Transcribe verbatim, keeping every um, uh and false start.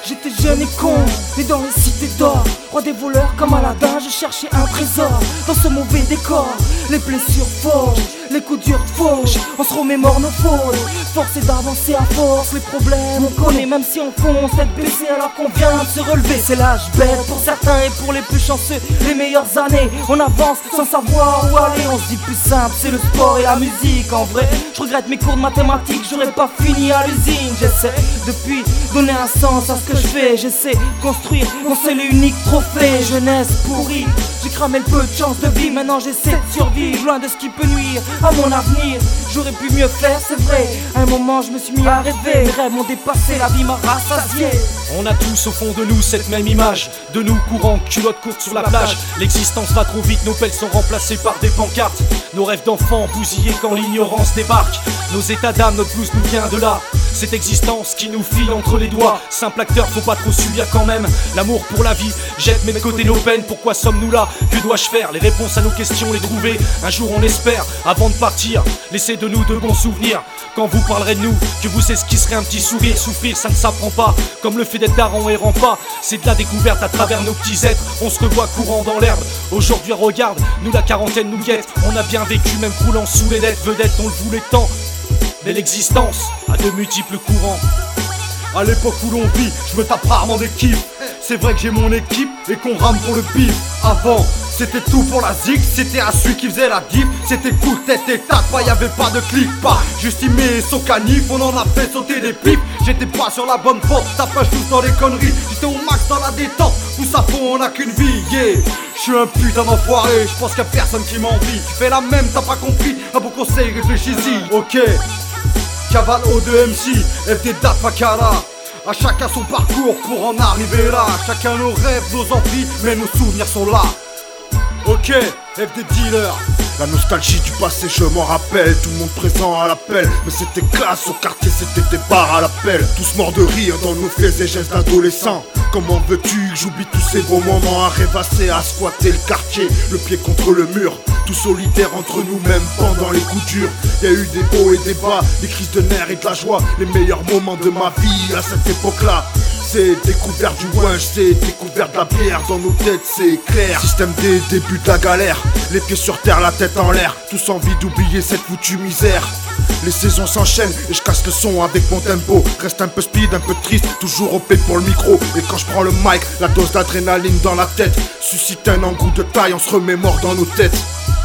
J'étais jeune et con, né dans les cités d'or. Roi des voleurs comme Aladdin, je cherchais un trésor. Dans ce mauvais décor, les blessures forgent, les coups durs de fauche. On se remémore nos fautes, force est d'avancer à force. Les problèmes on connaît même si on fonce, tête baissée alors qu'on vient de se relever. C'est l'âge bête pour certains et pour les plus chanceux, les meilleures années. On avance sans savoir où aller, on se dit plus simple, c'est le sport et la musique. En vrai, je regrette mes cours de mathématiques, j'aurais pas fini à l'usine. J'essaie depuis donner un sens à ce que je fais. J'essaie de construire mon seul et unique trophée. Jeunesse pourrie, j'ai cramé le peu de chance de vie. Maintenant j'essaie de survivre, loin de ce qui peut nuire à mon avenir. J'aurais pu mieux faire, c'est vrai. À un moment je me suis mis à rêver. Mes rêves m'ont dépassé, la vie m'a rassasié. On a tous au fond de nous cette même image de nous courant, culottes courtes sur la plage. L'existence va trop vite, nos pelles sont remplacées par des pancartes. Nos rêves d'enfants bousillés quand l'ignorance débarque. Nos états d'âme, notre blues nous vient de là. Cette existence qui nous file entre les doigts. Simple acteur, faut pas trop subir quand même. L'amour pour la vie, jette mais de côté nos peines. Pourquoi sommes-nous là? Que dois-je faire? Les réponses à nos questions, les trouver. Un jour on espère, avant de partir, laissez de nous de bons souvenirs. Quand vous parlerez de nous, que vous esquisserez un petit sourire. Souffrir ça ne s'apprend pas, comme le fait d'être daron et rampant. C'est de la découverte à travers nos petits êtres. On se revoit courant dans l'herbe. Aujourd'hui regarde, nous la quarantaine nous guette. On a bien vécu même croulant sous les dettes. Vedette on le voulait tant, mais l'existence a de multiples courants. À l'époque où l'on vit, je me tape rarement d'équipe. C'est vrai que j'ai mon équipe et qu'on rame pour le pif. Avant, c'était tout pour la zig, c'était à celui qui faisait la diff. C'était coup de tête et tac, pas y'avait pas de clic, pas juste aimer son canif, on en a fait sauter des pipes. J'étais pas sur la bonne voie, tapage tous dans les conneries. J'étais au max dans la détente, tout ça fond, on a qu'une vie, yeah. J'suis un putain d'enfoiré, j'pense qu'il y a personne qui m'envie. Tu fais la même, t'as pas compris, un bon conseil, réfléchis-y. Ok, Cavale O deux M C, F D Dat Fakara. À chacun son parcours pour en arriver là. Chacun nos rêves, nos envies, mais nos souvenirs sont là. Ok, F D Dealer. La nostalgie du passé, je m'en rappelle. Tout le monde présent à l'appel. Mais c'était classe au quartier, c'était des bars à l'appel. Tous morts de rire dans nos faits et gestes d'adolescents. Comment veux-tu que j'oublie tous ces beaux moments? À rêvasser, à squatter le quartier, le pied contre le mur. Tout solitaire entre nous-mêmes pendant les coups durs. Y'a eu des hauts et des bas, des crises de nerfs et de la joie. Les meilleurs moments de ma vie à cette époque-là. C'est découvert du winch, c'est découvert de la bière. Dans nos têtes c'est clair. Système des débuts de la galère. Les pieds sur terre, la tête en l'air. Tous envie d'oublier cette foutue misère. Les saisons s'enchaînent et je casse le son avec mon tempo. Reste un peu speed, un peu triste, toujours O P pour le micro. Et quand je prends le mic, la dose d'adrénaline dans la tête suscite un engouement de taille, on se remémore dans nos têtes.